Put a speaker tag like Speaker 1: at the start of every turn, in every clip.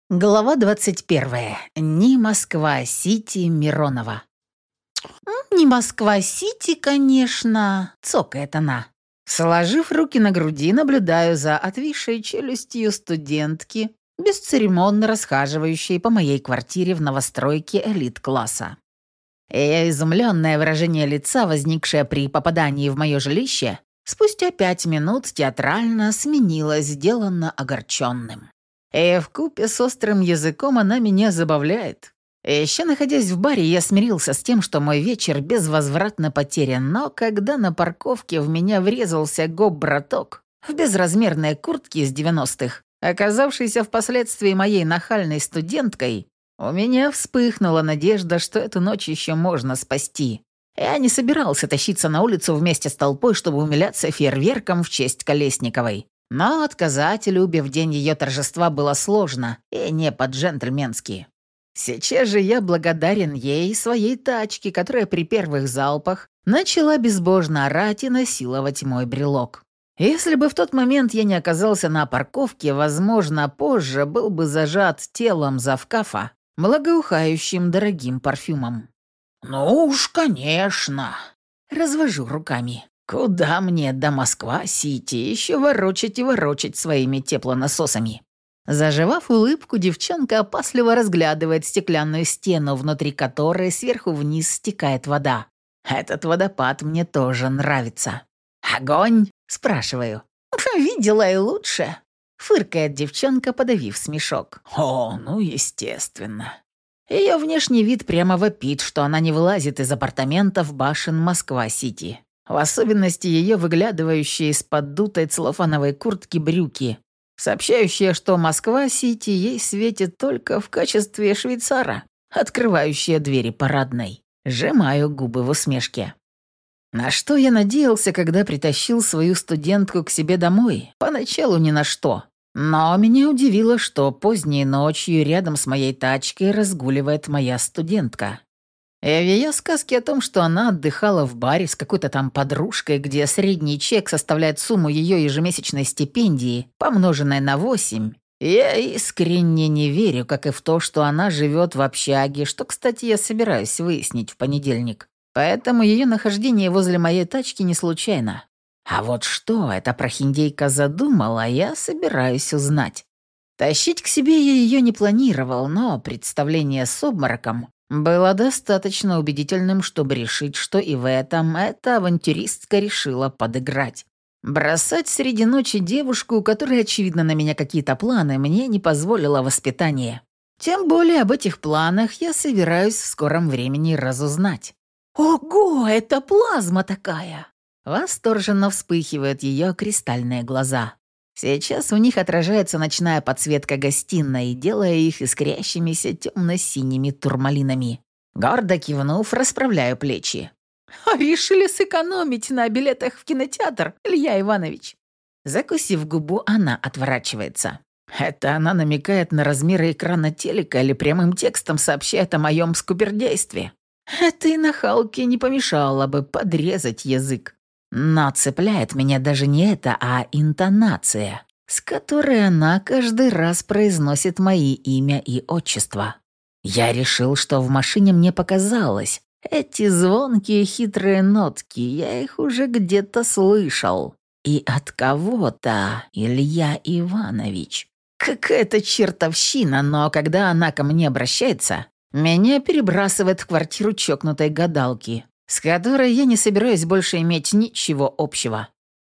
Speaker 1: Глава 21. Не Москва-Сити Миронова. «Не Москва-Сити, конечно», — цокает она. Сложив руки на груди, наблюдаю за отвисшей челюстью студентки, бесцеремонно расхаживающей по моей квартире в новостройке элит-класса. Ее изумленное выражение лица, возникшее при попадании в мое жилище, спустя 5 минут театрально сменилось сделанно огорченным. И вкупе с острым языком она меня забавляет. Еще находясь в баре, я смирился с тем, что мой вечер безвозвратно потерян, но когда на парковке в меня врезался гоп-браток в безразмерной куртке из 90-х, оказавшийся впоследствии моей нахальной студенткой, у меня вспыхнула надежда, что эту ночь еще можно спасти. Я не собирался тащиться на улицу вместе с толпой, чтобы умиляться фейерверком в честь Колесниковой. Но отказать Любе в день ее торжества было сложно и не по-джентльменски. Сейчас же я благодарен ей и своей тачке, которая при первых залпах начала безбожно орать и насиловать мой брелок. Если бы в тот момент я не оказался на парковке, возможно, позже был бы зажат телом завкафа, благоухающим дорогим парфюмом. «Ну уж, конечно!» — развожу руками. «Куда мне до Москва-Сити еще ворочать и ворочать своими теплонасосами?» Заживав улыбку, девчонка опасливо разглядывает стеклянную стену, внутри которой сверху вниз стекает вода. Этот водопад мне тоже нравится. «Огонь?» – спрашиваю. «Видела и лучше», – фыркает девчонка, подавив смешок. «О, ну естественно». Ее внешний вид прямо вопит, что она не вылазит из апартаментов башен Москва-Сити. В особенности ее выглядывающие из-под дутой целлофановой куртки брюки, сообщающие, что Москва-Сити ей светит только в качестве швейцара, открывающие двери парадной. Сжимаю губы в усмешке. На что я надеялся, когда притащил свою студентку к себе домой? Поначалу ни на что. Но меня удивило, что поздней ночью рядом с моей тачкой разгуливает моя студентка. И в ее сказке о том, что она отдыхала в баре с какой-то там подружкой, где средний чек составляет сумму ее ежемесячной стипендии, помноженной на 8, я искренне не верю, как и в то, что она живет в общаге, что, кстати, я собираюсь выяснить в понедельник. Поэтому ее нахождение возле моей тачки не случайно. А вот что эта прохиндейка задумала, я собираюсь узнать. Тащить к себе я ее не планировал, но представление с обмороком было достаточно убедительным, чтобы решить, что и в этом эта авантюристка решила подыграть. Бросать среди ночи девушку, у которой, очевидно, на меня какие-то планы, мне не позволило воспитание. Тем более об этих планах я собираюсь в скором времени разузнать. «Ого, это плазма такая!» Восторженно вспыхивают ее кристальные глаза. Сейчас в них отражается ночная подсветка гостиной, делая их искрящимися темно-синими турмалинами. Гордо кивнув, расправляю плечи. «А решили сэкономить на билетах в кинотеатр, Илья Иванович?» Закусив губу, она отворачивается. Это она намекает на размеры экрана телека или прямым текстом сообщает о моем скупердействе. Этой нахалке не помешало бы подрезать язык. Но цепляет меня даже не это, а интонация, с которой она каждый раз произносит мои имя и отчество. Я решил, что в машине мне показалось. Эти звонкие хитрые нотки, я их уже где-то слышал. И от кого-то, Илья Иванович. Какая-то чертовщина, но когда она ко мне обращается, меня перебрасывает в квартиру чокнутой гадалки, с которой я не собираюсь больше иметь ничего общего.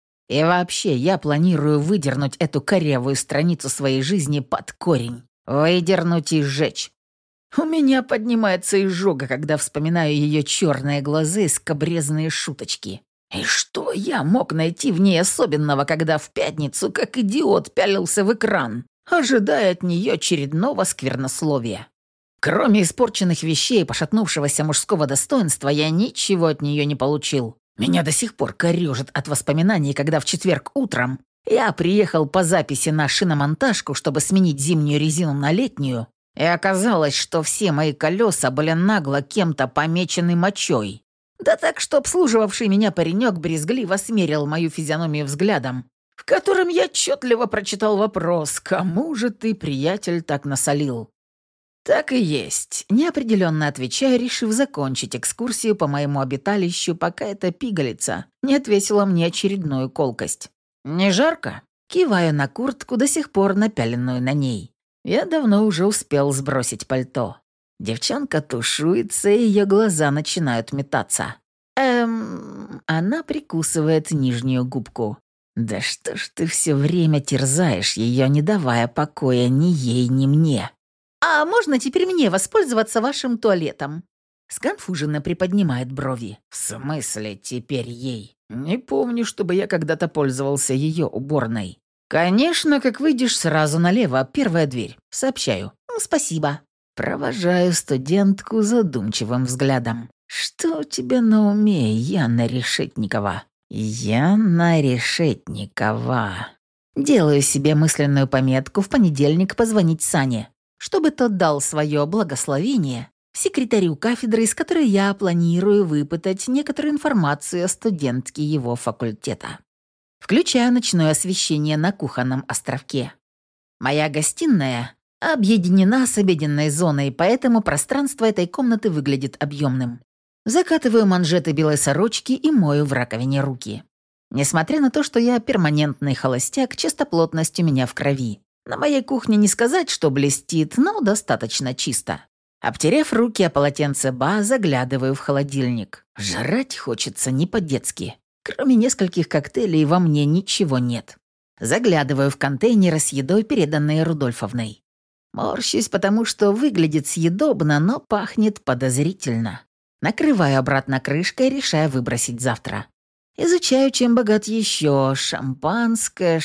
Speaker 1: И вообще, я планирую выдернуть эту корявую страницу своей жизни под корень. Выдернуть и сжечь. У меня поднимается изжога, когда вспоминаю ее черные глаза и скабрезные шуточки. И что я мог найти в ней особенного, когда в пятницу, как идиот, пялился в экран, ожидая от нее очередного сквернословия? Кроме испорченных вещей и пошатнувшегося мужского достоинства, я ничего от нее не получил. Меня до сих пор корежит от воспоминаний, когда в четверг утром я приехал по записи на шиномонтажку, чтобы сменить зимнюю резину на летнюю, и оказалось, что все мои колеса были нагло кем-то помечены мочой. Да так, что обслуживавший меня паренек брезгливо смерил мою физиономию взглядом, в котором я отчетливо прочитал вопрос: «Кому же ты, приятель, так насолил?» «Так и есть», — неопределенно отвечаю, решив закончить экскурсию по моему обиталищу, пока эта пигалица не отвесила мне очередную колкость. «Не жарко?» — киваю на куртку, до сих пор напяленную на ней. Я давно уже успел сбросить пальто. Девчонка тушуется, и ее глаза начинают метаться. Она прикусывает нижнюю губку. «Да что ж ты все время терзаешь ее, не давая покоя ни ей, ни мне?» «А можно теперь мне воспользоваться вашим туалетом?» Сконфуженно приподнимает брови. «В смысле теперь ей? Не помню, чтобы я когда-то пользовался ее уборной». «Конечно, как выйдешь сразу налево, первая дверь. Сообщаю». «Спасибо». Провожаю студентку задумчивым взглядом. «Что у тебя на уме, Яна Решетникова?» «Яна Решетникова». Делаю себе мысленную пометку в понедельник позвонить Сане, чтобы тот дал свое благословение секретарю кафедры, из которой я планирую выпытать некоторую информацию о студентке его факультета. Включаю ночное освещение на кухонном островке. Моя гостиная объединена с обеденной зоной, поэтому пространство этой комнаты выглядит объемным. Закатываю манжеты белой сорочки и мою в раковине руки. Несмотря на то, что я перманентный холостяк, чистоплотность у меня в крови. На моей кухне не сказать, что блестит, но достаточно чисто. Обтерев руки о полотенце Ба, заглядываю в холодильник. Жрать хочется не по-детски. Кроме нескольких коктейлей во мне ничего нет. Заглядываю в контейнеры с едой, переданные Рудольфовной. Морщусь, потому что выглядит съедобно, но пахнет подозрительно. Накрываю обратно крышкой, решая выбросить завтра. Изучаю, чем богат еще. Шампанское,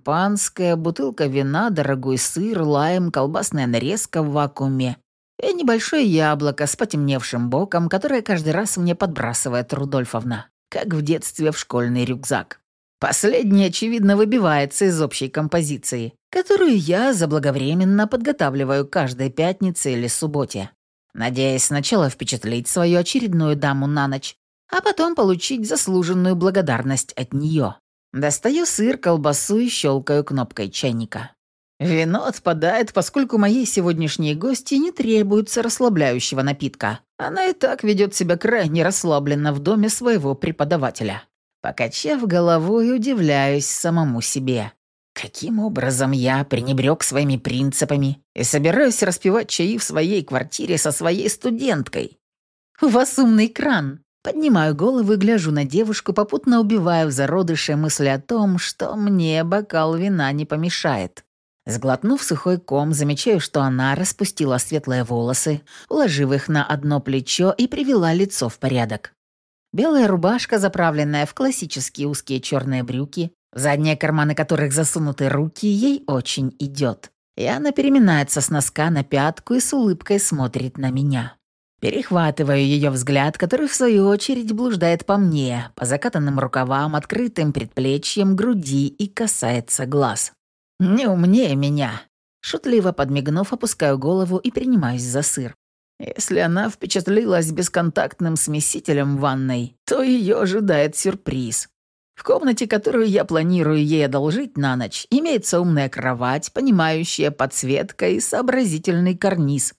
Speaker 1: бутылка вина, дорогой сыр, лайм, колбасная нарезка в вакууме и небольшое яблоко с потемневшим боком, которое каждый раз мне подбрасывает Рудольфовна, как в детстве в школьный рюкзак. Последнее, очевидно, выбивается из общей композиции, которую я заблаговременно подготавливаю каждой пятнице или субботе, надеясь сначала впечатлить свою очередную даму на ночь, а потом получить заслуженную благодарность от нее. Достаю сыр, колбасу и щелкаю кнопкой чайника. Вино отпадает, поскольку моей сегодняшней гости не требуется расслабляющего напитка. Она и так ведет себя крайне расслабленно в доме своего преподавателя. Покачав головой, удивляюсь самому себе. Каким образом я пренебрег своими принципами и собираюсь распивать чаи в своей квартире со своей студенткой? «У вас умный кран». Поднимаю голову и гляжу на девушку, попутно убивая в зародыше мысли о том, что мне бокал вина не помешает. Сглотнув сухой ком, замечаю, что она распустила светлые волосы, уложив их на одно плечо и привела лицо в порядок. Белая рубашка, заправленная в классические узкие черные брюки, в задние карманы которых засунуты руки, ей очень идет. И она переминается с носка на пятку и с улыбкой смотрит на меня. Перехватываю ее взгляд, который в свою очередь блуждает по мне, по закатанным рукавам, открытым предплечьям, груди и касается глаз. «Не умнее меня!» Шутливо подмигнув, опускаю голову и принимаюсь за сыр. Если она впечатлилась бесконтактным смесителем в ванной, то ее ожидает сюрприз. В комнате, которую я планирую ей одолжить на ночь, имеется умная кровать, понимающая подсветка и сообразительный карниз.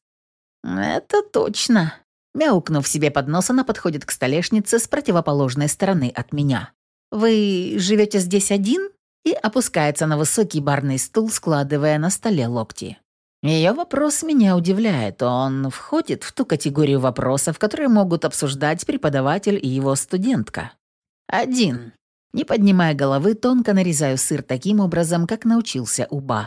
Speaker 1: «Это точно!» Мяукнув себе под нос, она подходит к столешнице с противоположной стороны от меня. «Вы живете здесь один?» И опускается на высокий барный стул, складывая на столе локти. Ее вопрос меня удивляет. Он входит в ту категорию вопросов, которые могут обсуждать преподаватель и его студентка. «Один». Не поднимая головы, тонко нарезаю сыр таким образом, как научился у Ба.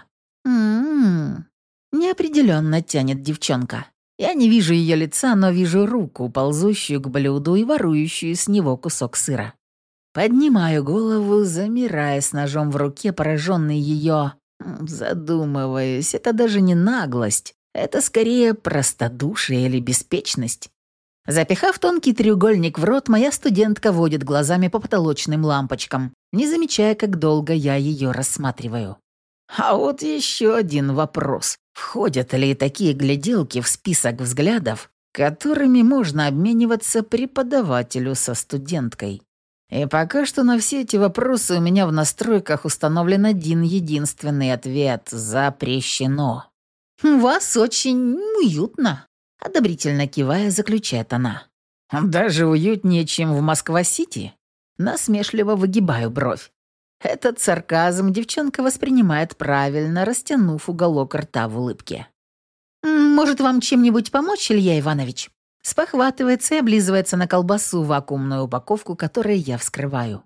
Speaker 1: Неопределенно тянет девчонка. Я не вижу ее лица, но вижу руку, ползущую к блюду и ворующую с него кусок сыра. Поднимаю голову, замирая с ножом в руке, пораженный ее. Задумываюсь, это даже не наглость, это скорее простодушие или беспечность. Запихав тонкий треугольник в рот, моя студентка водит глазами по потолочным лампочкам, не замечая, как долго я ее рассматриваю. А вот еще один вопрос. Входят ли такие гляделки в список взглядов, которыми можно обмениваться преподавателю со студенткой? И пока что на все эти вопросы у меня в настройках установлен один единственный ответ – запрещено. «Вас очень уютно», – одобрительно кивая, заключает она. «Даже уютнее, чем в Москва-Сити?» Насмешливо выгибаю бровь. Этот сарказм девчонка воспринимает правильно, растянув уголок рта в улыбке. «Может, вам чем-нибудь помочь, Илья Иванович?» Спохватывается и облизывается на колбасу, вакуумную упаковку, которую я вскрываю.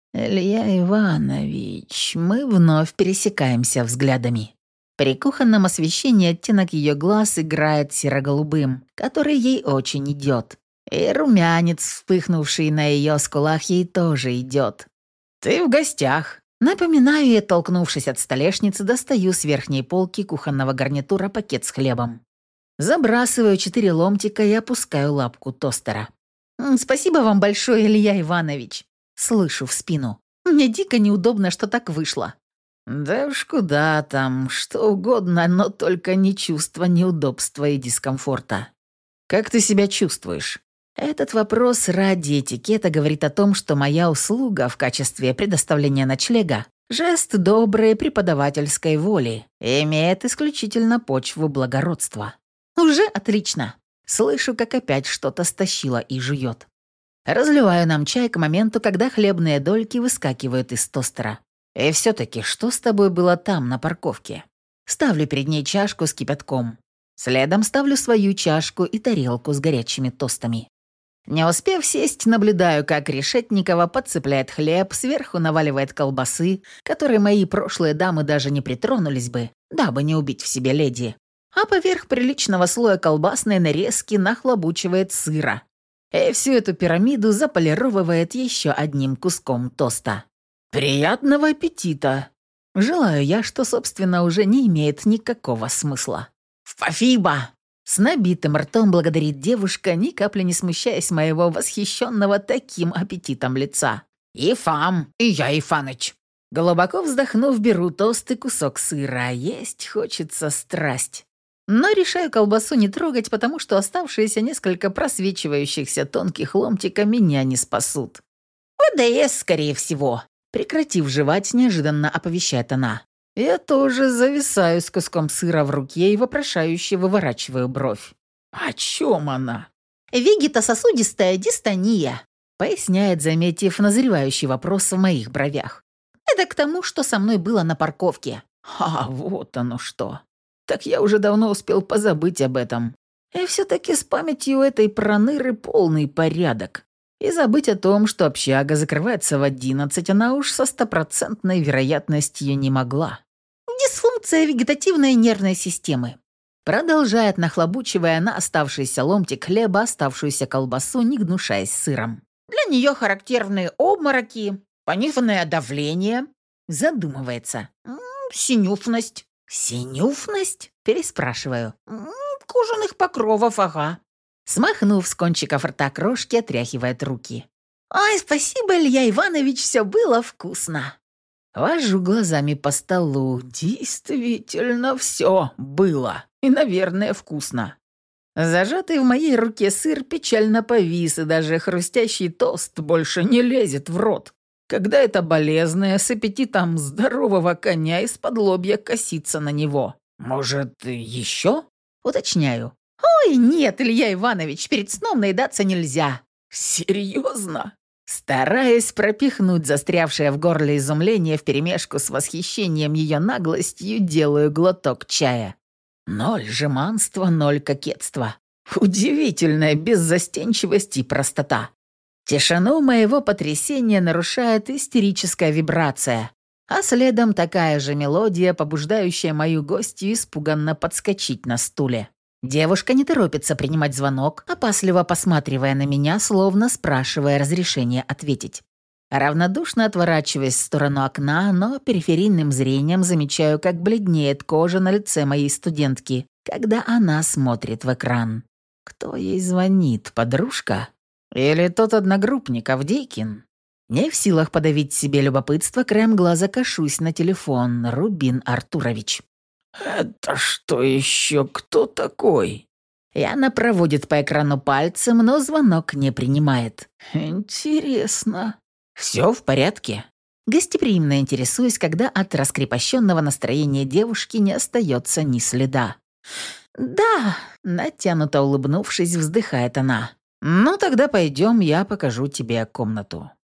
Speaker 1: «Илья Иванович, мы вновь пересекаемся взглядами». При кухонном освещении оттенок ее глаз играет серо-голубым, который ей очень идет. И румянец, вспыхнувший на ее скулах, ей тоже идет. «Ты в гостях». Напоминаю и, оттолкнувшись от столешницы, достаю с верхней полки кухонного гарнитура пакет с хлебом. Забрасываю 4 ломтика и опускаю лапку тостера. «Спасибо вам большое, Илья Иванович», — слышу в спину. «Мне дико неудобно, что так вышло». «Да уж куда там, что угодно, но только не чувство неудобства и дискомфорта. Как ты себя чувствуешь?» Этот вопрос ради этикета говорит о том, что моя услуга в качестве предоставления ночлега – жест доброй преподавательской воли и имеет исключительно почву благородства. Уже отлично. Слышу, как опять что-то стащило и жует. Разливаю нам чай к моменту, когда хлебные дольки выскакивают из тостера. И все-таки, что с тобой было там, на парковке? Ставлю перед ней чашку с кипятком. Следом ставлю свою чашку и тарелку с горячими тостами. Не успев сесть, наблюдаю, как Решетникова подцепляет хлеб, сверху наваливает колбасы, которые мои прошлые дамы даже не притронулись бы, дабы не убить в себе леди. А поверх приличного слоя колбасной нарезки нахлобучивает сыра. И всю эту пирамиду заполировывает еще одним куском тоста. «Приятного аппетита!» Желаю я, что, собственно, уже не имеет никакого смысла. «Спасибо!» С набитым ртом благодарит девушка, ни капли не смущаясь моего восхищенного таким аппетитом лица. «Ифам, и я Ифаныч». Глубоко вздохнув, беру тост и кусок сыра. Есть хочется страсть. Но решаю колбасу не трогать, потому что оставшиеся несколько просвечивающихся тонких ломтика меня не спасут. «ВДС, скорее всего», прекратив жевать, неожиданно оповещает она. Я тоже зависаю с куском сыра в руке и вопрошающе выворачиваю бровь. «О чем она?» «Вегетососудистая дистония», поясняет, заметив назревающий вопрос в моих бровях. «Это к тому, что со мной было на парковке». «А, вот оно что. Так я уже давно успел позабыть об этом. И все-таки с памятью этой проныры полный порядок. И забыть о том, что общага закрывается в 11, она уж со 100% вероятностью не могла. «Дисфункция вегетативной нервной системы», продолжает, нахлобучивая на оставшийся ломтик хлеба оставшуюся колбасу, не гнушаясь сыром. «Для нее характерны обмороки, пониженное давление», задумывается. «Синюфность». «Синюфность?» переспрашиваю. «Кожаных покровов, ага». Смахнув с кончиков рта крошки, отряхивает руки. «Ай, спасибо, Илья Иванович, все было вкусно». Вожу глазами по столу. Действительно, все было. И, наверное, вкусно. Зажатый в моей руке сыр печально повис, и даже хрустящий тост больше не лезет в рот. Когда это болезное, с аппетитом здорового коня из-под лобья косится на него. «Может, еще?» Уточняю. «Ой, нет, Илья Иванович, перед сном наедаться нельзя». «Серьезно?» Стараясь пропихнуть застрявшее в горле изумление вперемешку с восхищением ее наглостью, делаю глоток чая. 0 жеманства, 0 кокетства. Удивительная беззастенчивость и простота. Тишину моего потрясения нарушает истерическая вибрация, а следом такая же мелодия, побуждающая мою гостью испуганно подскочить на стуле. Девушка не торопится принимать звонок, опасливо посматривая на меня, словно спрашивая разрешения ответить. Равнодушно отворачиваясь в сторону окна, но периферийным зрением замечаю, как бледнеет кожа на лице моей студентки, когда она смотрит в экран. Кто ей звонит, подружка? Или тот одногруппник, Авдейкин? Не в силах подавить себе любопытство, краем глаза кашусь на телефон. Рубин Артурович. «Это что еще? Кто такой?» Яна проводит по экрану пальцем, но звонок не принимает. «Интересно». Все в порядке?» Гостеприимно интересуюсь, когда от раскрепощенного настроения девушки не остается ни следа. «Да», — натянуто улыбнувшись, вздыхает она. «Ну тогда пойдем, я покажу тебе комнату».